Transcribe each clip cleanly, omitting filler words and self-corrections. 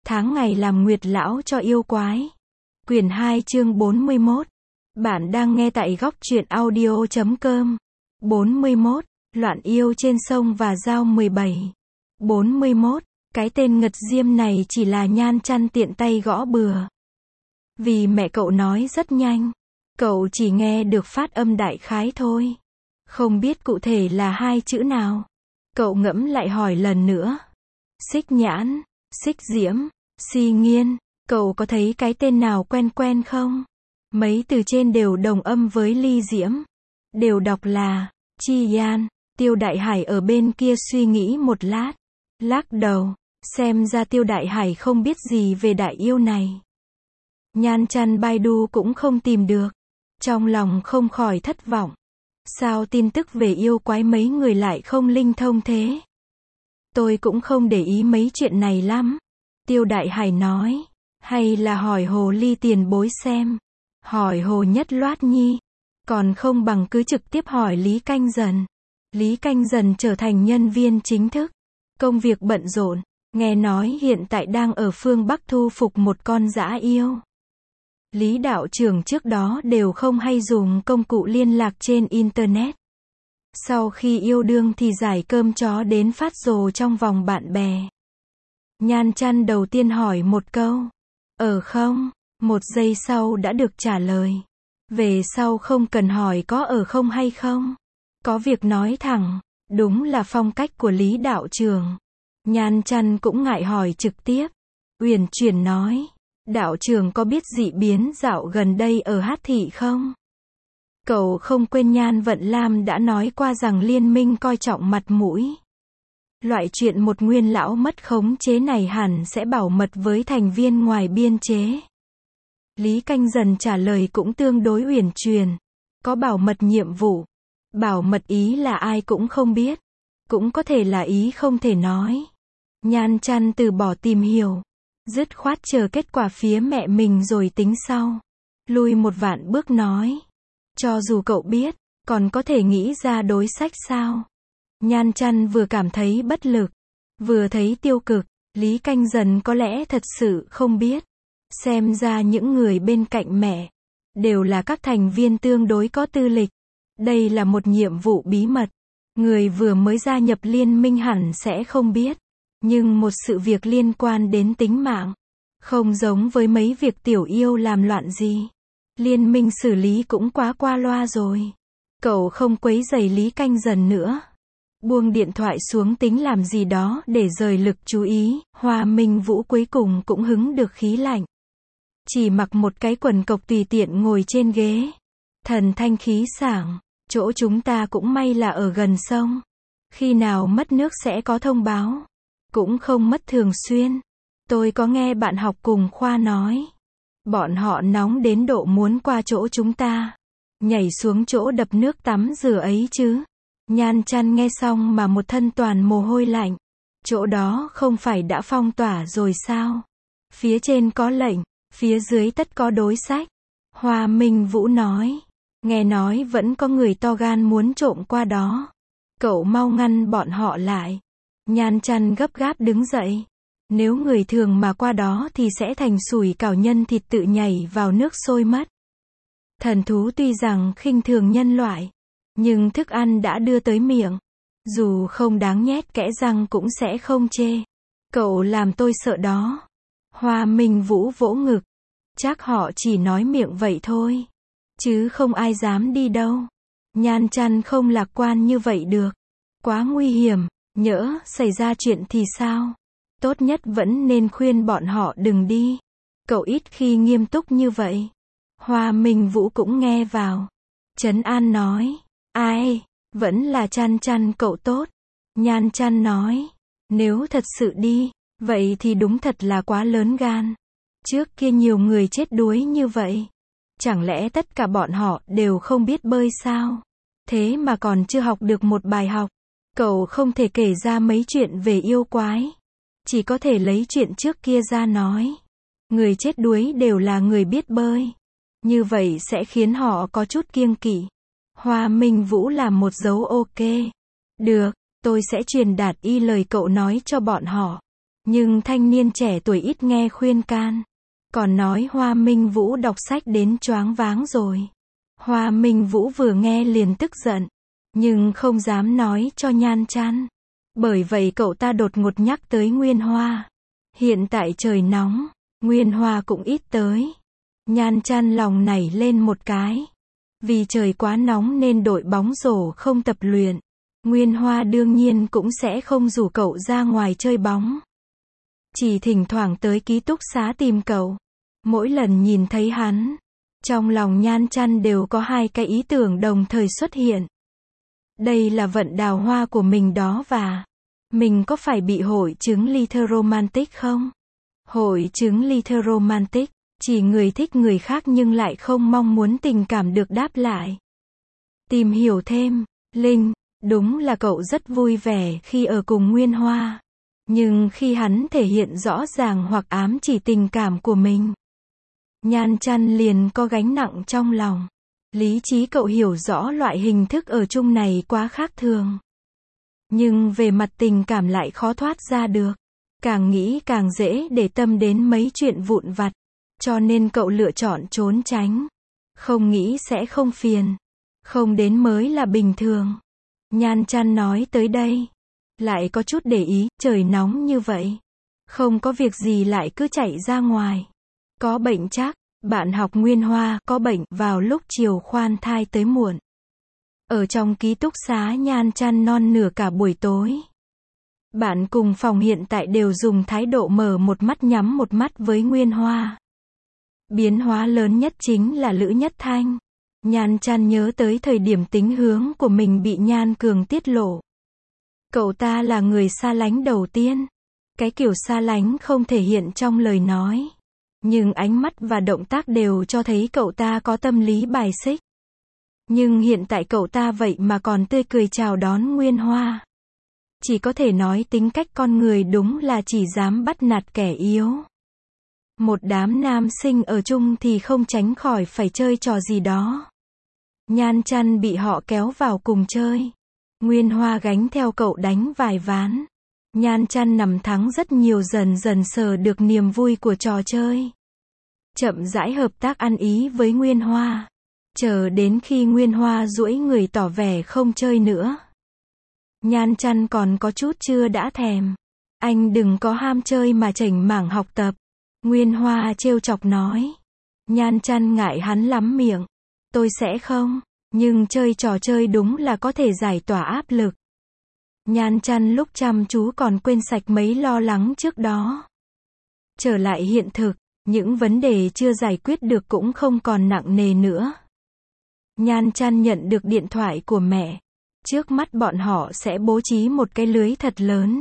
tháng ngày làm nguyệt lão cho yêu quái. Quyển 2 chương 41. Bạn đang nghe tại góc truyện audio.com. 41. Loạn yêu trên sông và dao 17. 41. Cái tên Ngật Diêm này chỉ là Nhan Chăn tiện tay gõ bừa. Vì mẹ cậu nói rất nhanh, cậu chỉ nghe được phát âm đại khái thôi, không biết cụ thể là hai chữ nào. Cậu ngẫm lại hỏi lần nữa. Xích Nhãn, Xích Diễm, Si Nghiên, cậu có thấy cái tên nào quen quen không? Mấy từ trên đều đồng âm với Ly Diễm, đều đọc là Chi Yan. Tiêu Đại Hải ở bên kia suy nghĩ một lát, lắc đầu, xem ra Tiêu Đại Hải không biết gì về đại yêu này. Nhan Chăn Baidu cũng không tìm được, trong lòng không khỏi thất vọng. Sao tin tức về yêu quái mấy người lại không linh thông thế? Tôi cũng không để ý mấy chuyện này lắm. Tiêu Đại Hải nói, hay là hỏi Hồ Ly tiền bối xem. Hỏi Hồ Nhất Loát Nhi, còn không bằng cứ trực tiếp hỏi Lý Canh Dần. Lý Canh Dần trở thành nhân viên chính thức, công việc bận rộn, nghe nói hiện tại đang ở phương Bắc thu phục một con dã yêu. Lý đạo trưởng trước đó đều không hay dùng công cụ liên lạc trên Internet. Sau khi yêu đương thì giải cơm chó đến phát rồ trong vòng bạn bè. Nhan Chăn đầu tiên hỏi một câu, ở không? Một giây sau đã được trả lời. Về sau không cần hỏi có ở không hay không. Có việc nói thẳng, đúng là phong cách của Lý đạo trưởng. Nhan Chăn cũng ngại hỏi trực tiếp. Uyển chuyển nói, đạo trưởng có biết dị biến dạo gần đây ở Hát Thị không? Cậu không quên Nhan Vận Lam đã nói qua rằng liên minh coi trọng mặt mũi. Loại chuyện một nguyên lão mất khống chế này hẳn sẽ bảo mật với thành viên ngoài biên chế. Lý Canh Dần trả lời cũng tương đối uyển chuyển. Có bảo mật nhiệm vụ. Bảo mật ý là ai cũng không biết. Cũng có thể là ý không thể nói. Nhan Chăn từ bỏ tìm hiểu. Dứt khoát chờ kết quả phía mẹ mình rồi tính sau. Lùi một vạn bước nói. Cho dù cậu biết, còn có thể nghĩ ra đối sách sao? Nhan Chăn vừa cảm thấy bất lực, vừa thấy tiêu cực. Lý Canh Dần có lẽ thật sự không biết. Xem ra những người bên cạnh mẹ đều là các thành viên tương đối có tư lịch. Đây là một nhiệm vụ bí mật. Người vừa mới gia nhập liên minh hẳn sẽ không biết. Nhưng một sự việc liên quan đến tính mạng, không giống với mấy việc tiểu yêu làm loạn gì. Liên minh xử lý cũng quá qua loa rồi. Cậu không quấy rầy Lý Canh Dần nữa. Buông điện thoại xuống tính làm gì đó để rời lực chú ý. Hoa Minh Vũ cuối cùng cũng hứng được khí lạnh. Chỉ mặc một cái quần cộc tùy tiện ngồi trên ghế. Thần thanh khí sảng. Chỗ chúng ta cũng may là ở gần sông. Khi nào mất nước sẽ có thông báo. Cũng không mất thường xuyên. Tôi có nghe bạn học cùng khoa nói. Bọn họ nóng đến độ muốn qua chỗ chúng ta. Nhảy xuống chỗ đập nước tắm rửa ấy chứ. Nhan Chăn nghe xong mà một thân toàn mồ hôi lạnh. Chỗ đó không phải đã phong tỏa rồi sao? Phía trên có lệnh, phía dưới tất có đối sách. Hoa Minh Vũ nói. Nghe nói vẫn có người to gan muốn trộm qua đó. Cậu mau ngăn bọn họ lại. Nhan Chăn gấp gáp đứng dậy. Nếu người thường mà qua đó thì sẽ thành sủi cảo nhân thịt tự nhảy vào nước sôi mất. Thần thú tuy rằng khinh thường nhân loại, nhưng thức ăn đã đưa tới miệng. Dù không đáng nhét kẽ răng cũng sẽ không chê. Cậu làm tôi sợ đó. Hoa Minh Vũ vỗ ngực. Chắc họ chỉ nói miệng vậy thôi. Chứ không ai dám đi đâu. Nhan Chăn không lạc quan như vậy được. Quá nguy hiểm. Nhỡ xảy ra chuyện thì sao? Tốt nhất vẫn nên khuyên bọn họ đừng đi. Cậu ít khi nghiêm túc như vậy. Hoa Minh Vũ cũng nghe vào. Trấn an nói. Ai? Vẫn là Chăn Chăn cậu tốt. Nhan Chăn nói. Nếu thật sự đi, vậy thì đúng thật là quá lớn gan. Trước kia nhiều người chết đuối như vậy. Chẳng lẽ tất cả bọn họ đều không biết bơi sao? Thế mà còn chưa học được một bài học. Cậu không thể kể ra mấy chuyện về yêu quái. Chỉ có thể lấy chuyện trước kia ra nói. Người chết đuối đều là người biết bơi. Như vậy sẽ khiến họ có chút kiêng kỵ. Hoa Minh Vũ làm một dấu ok. Được, tôi sẽ truyền đạt y lời cậu nói cho bọn họ. Nhưng thanh niên trẻ tuổi ít nghe khuyên can. Còn nói Hoa Minh Vũ đọc sách đến choáng váng rồi. Hoa Minh Vũ vừa nghe liền tức giận. Nhưng không dám nói cho Nhan Chăn. Bởi vậy cậu ta đột ngột nhắc tới Nguyên Hoa. Hiện tại trời nóng, Nguyên Hoa cũng ít tới. Nhan Chăn lòng nảy lên một cái. Vì trời quá nóng nên đội bóng rổ không tập luyện. Nguyên Hoa đương nhiên cũng sẽ không rủ cậu ra ngoài chơi bóng. Chỉ thỉnh thoảng tới ký túc xá tìm cậu. Mỗi lần nhìn thấy hắn, trong lòng Nhan Chăn đều có hai cái ý tưởng đồng thời xuất hiện. Đây là vận đào hoa của mình đó và mình có phải bị hội chứng Little-romantic không? Hội chứng Little-romantic, chỉ người thích người khác nhưng lại không mong muốn tình cảm được đáp lại. Tìm hiểu thêm, Linh, đúng là cậu rất vui vẻ khi ở cùng Nguyên Hoa. Nhưng khi hắn thể hiện rõ ràng hoặc ám chỉ tình cảm của mình, Nhan Chăn liền có gánh nặng trong lòng. Lý trí cậu hiểu rõ loại hình thức ở chung này quá khác thường. Nhưng về mặt tình cảm lại khó thoát ra được. Càng nghĩ càng dễ để tâm đến mấy chuyện vụn vặt. Cho nên cậu lựa chọn trốn tránh. Không nghĩ sẽ không phiền. Không đến mới là bình thường. Nhan Chăn nói tới đây. Lại có chút để ý, trời nóng như vậy. Không có việc gì lại cứ chạy ra ngoài. Có bệnh chắc. Bạn học Nguyên Hoa có bệnh vào lúc chiều khoan thai tới muộn. Ở trong ký túc xá Nhan Chăn non nửa cả buổi tối. Bạn cùng phòng hiện tại đều dùng thái độ mở một mắt nhắm một mắt với Nguyên Hoa. Biến hóa lớn nhất chính là Lữ Nhất Thanh. Nhan Chăn nhớ tới thời điểm tính hướng của mình bị Nhan Cường tiết lộ. Cậu ta là người xa lánh đầu tiên. Cái kiểu xa lánh không thể hiện trong lời nói. Nhưng ánh mắt và động tác đều cho thấy cậu ta có tâm lý bài xích. Nhưng hiện tại cậu ta vậy mà còn tươi cười chào đón Nguyên Hoa. Chỉ có thể nói tính cách con người đúng là chỉ dám bắt nạt kẻ yếu. Một đám nam sinh ở chung thì không tránh khỏi phải chơi trò gì đó. Nhan Chăn bị họ kéo vào cùng chơi. Nguyên Hoa gánh theo cậu đánh vài ván. Nhan Chăn nằm thắng rất nhiều, dần dần sờ được niềm vui của trò chơi. Chậm rãi hợp tác ăn ý với Nguyên Hoa. Chờ đến khi Nguyên Hoa duỗi người tỏ vẻ không chơi nữa. Nhan Chăn còn có chút chưa đã thèm. Anh đừng có ham chơi mà chểnh mảng học tập. Nguyên Hoa trêu chọc nói. Nhan Chăn ngại hắn lắm miệng. Tôi sẽ không. Nhưng chơi trò chơi đúng là có thể giải tỏa áp lực. Nhan Chăn lúc chăm chú còn quên sạch mấy lo lắng trước đó. Trở lại hiện thực, những vấn đề chưa giải quyết được cũng không còn nặng nề nữa. Nhan Chăn nhận được điện thoại của mẹ. Trước mắt bọn họ sẽ bố trí một cái lưới thật lớn.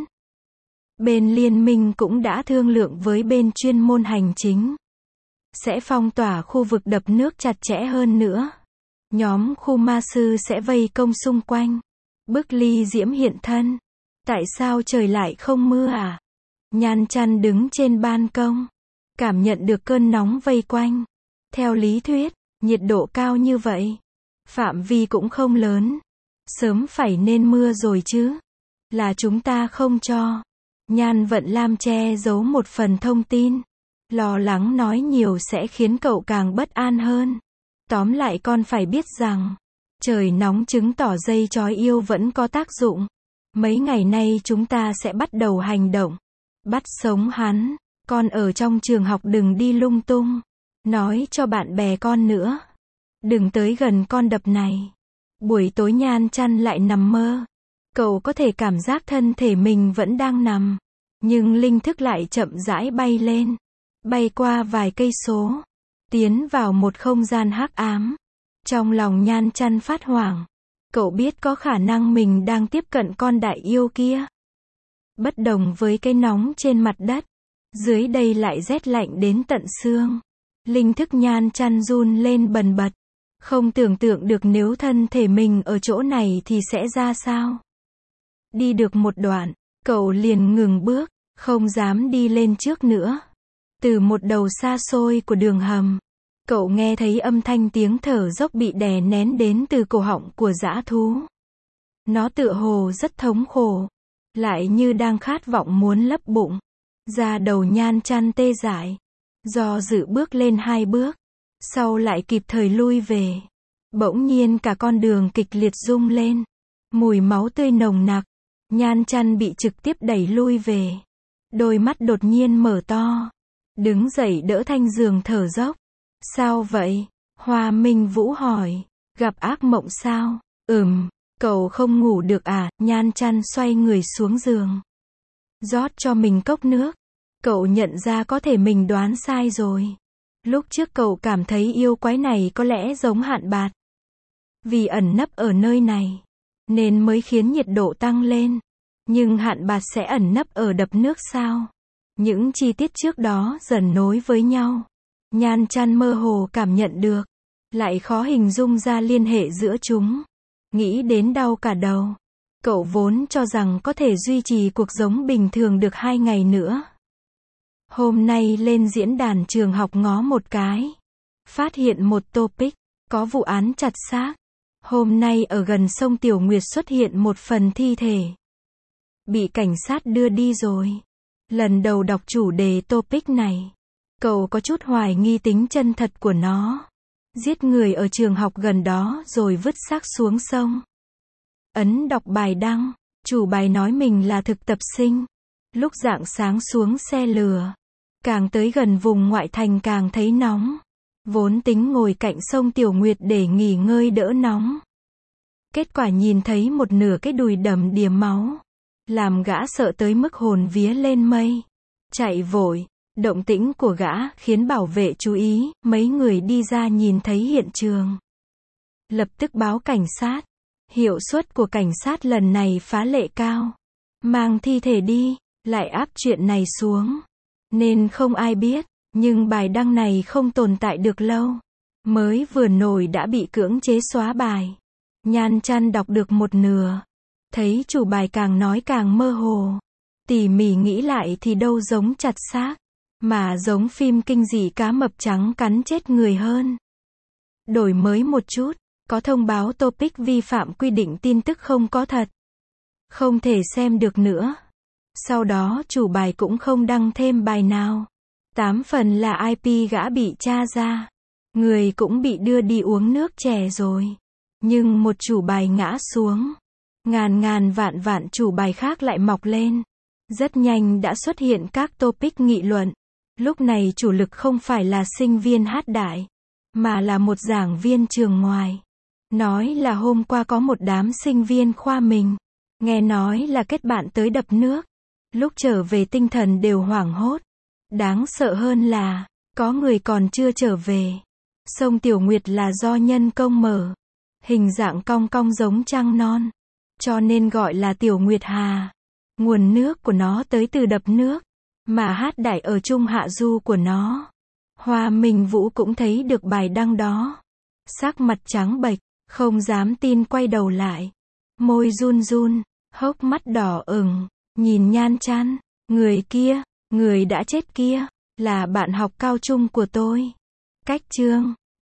Bên liên minh cũng đã thương lượng với bên chuyên môn hành chính. Sẽ phong tỏa khu vực đập nước chặt chẽ hơn nữa. Nhóm khu ma sư sẽ vây công xung quanh. Bức Ly Diễm hiện thân. Tại sao trời lại không mưa à? Nhan Chăn đứng trên ban công. Cảm nhận được cơn nóng vây quanh. Theo lý thuyết, nhiệt độ cao như vậy. Phạm vi cũng không lớn. Sớm phải nên mưa rồi chứ. Là chúng ta không cho. Nhan Vận Lam che giấu một phần thông tin. Lo lắng nói nhiều sẽ khiến cậu càng bất an hơn. Tóm lại con phải biết rằng, trời nóng chứng tỏ dây trói yêu vẫn có tác dụng. Mấy ngày nay chúng ta sẽ bắt đầu hành động. Bắt sống hắn. Con ở trong trường học đừng đi lung tung. Nói cho bạn bè con nữa. Đừng tới gần con đập này. Buổi tối Nhan Chăn lại nằm mơ. Cậu có thể cảm giác thân thể mình vẫn đang nằm. Nhưng linh thức lại chậm rãi bay lên. Bay qua vài cây số. Tiến vào một không gian hắc ám. Trong lòng Nhan Chăn phát hoảng. Cậu biết có khả năng mình đang tiếp cận con đại yêu kia. Bất đồng với cái nóng trên mặt đất. Dưới đây lại rét lạnh đến tận xương. Linh thức Nhan Chăn run lên bần bật. Không tưởng tượng được nếu thân thể mình ở chỗ này thì sẽ ra sao. Đi được một đoạn, cậu liền ngừng bước, không dám đi lên trước nữa. Từ một đầu xa xôi của đường hầm, cậu nghe thấy âm thanh tiếng thở dốc bị đè nén đến từ cổ họng của dã thú. Nó tựa hồ rất thống khổ, lại như đang khát vọng muốn lấp bụng. Da đầu Nhan Chăn tê dại. Do dự bước lên 2 bước. Sau lại kịp thời lui về. Bỗng nhiên cả con đường kịch liệt rung lên. Mùi máu tươi nồng nặc. Nhan Chăn bị trực tiếp đẩy lui về. Đôi mắt đột nhiên mở to. Đứng dậy đỡ thanh giường thở dốc. Sao vậy? Hoa Minh Vũ hỏi. Gặp ác mộng sao? Cậu không ngủ được à? Nhan Chăn xoay người xuống giường. Rót cho mình cốc nước. Cậu nhận ra có thể mình đoán sai rồi. Lúc trước cậu cảm thấy yêu quái này có lẽ giống Hạn Bạt. Vì ẩn nấp ở nơi này, nên mới khiến nhiệt độ tăng lên. Nhưng Hạn Bạt sẽ ẩn nấp ở đập nước sao? Những chi tiết trước đó dần nối với nhau. Nhan Chăn mơ hồ cảm nhận được. Lại khó hình dung ra liên hệ giữa chúng. Nghĩ đến đau cả đầu. Cậu vốn cho rằng có thể duy trì cuộc sống bình thường được 2 ngày nữa. Hôm nay lên diễn đàn trường học ngó một cái. Phát hiện một topic, có vụ án chặt xác. Hôm nay ở gần sông Tiểu Nguyệt xuất hiện một phần thi thể. Bị cảnh sát đưa đi rồi. Lần đầu đọc chủ đề topic này. Cậu có chút hoài nghi tính chân thật của nó. Giết người ở trường học gần đó rồi vứt xác xuống sông. Ấn đọc bài đăng. Chủ bài nói mình là thực tập sinh. Lúc rạng sáng xuống xe lừa. Càng tới gần vùng ngoại thành càng thấy nóng. Vốn tính ngồi cạnh sông Tiểu Nguyệt để nghỉ ngơi đỡ nóng. Kết quả nhìn thấy một nửa cái đùi đầm đìa máu. Làm gã sợ tới mức hồn vía lên mây. Chạy vội. Động tĩnh của gã khiến bảo vệ chú ý. Mấy người đi ra nhìn thấy hiện trường. Lập tức báo cảnh sát. Hiệu suất của cảnh sát lần này phá lệ cao. Mang thi thể đi. Lại áp chuyện này xuống. Nên không ai biết. Nhưng bài đăng này không tồn tại được lâu. Mới vừa nổi đã bị cưỡng chế xóa bài. Nhan Chăn đọc được một nửa. Thấy chủ bài càng nói càng mơ hồ. Tỉ mỉ nghĩ lại thì đâu giống chặt xác. Mà giống phim kinh dị cá mập trắng cắn chết người hơn. Đổi mới một chút. Có thông báo topic vi phạm quy định tin tức không có thật. Không thể xem được nữa. Sau đó chủ bài cũng không đăng thêm bài nào. 8 phần là IP gã bị tra ra. Người cũng bị đưa đi uống nước chè rồi. Nhưng một chủ bài ngã xuống. Ngàn vạn chủ bài khác lại mọc lên. Rất nhanh đã xuất hiện các topic nghị luận. Lúc này chủ lực không phải là sinh viên hát đại. Mà là một giảng viên trường ngoài. Nói là hôm qua có một đám sinh viên khoa mình. Nghe nói là kết bạn tới đập nước. Lúc trở về tinh thần đều hoảng hốt. Đáng sợ hơn là, có người còn chưa trở về. Sông Tiểu Nguyệt là do nhân công mở. Hình dạng cong cong giống trăng non. Cho nên gọi là Tiểu Nguyệt Hà. Nguồn nước của nó tới từ đập nước. Mà hát đại ở trung hạ du của nó. Hoa Minh Vũ cũng thấy được bài đăng đó. Sắc mặt trắng bệch, không dám tin quay đầu lại. Môi run run, hốc mắt đỏ ửng, nhìn Nhan Chăn. Người kia, người đã chết kia, là bạn học cao trung của tôi. Cách chương